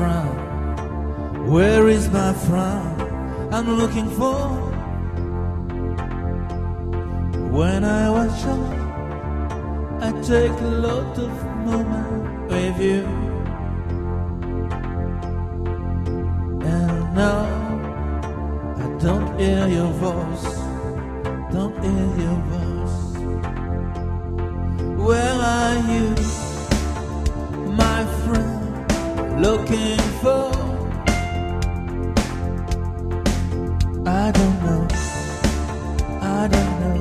friend? Where is my friend I'm looking for? When I was young, I take a lot of moments with you, and now I don't hear your voice, don't hear your voice. Where are you, my friend, looking for? I don't know, I don't know.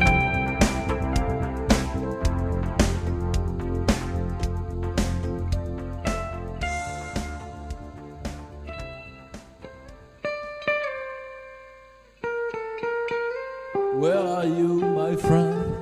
Where are you, my friend?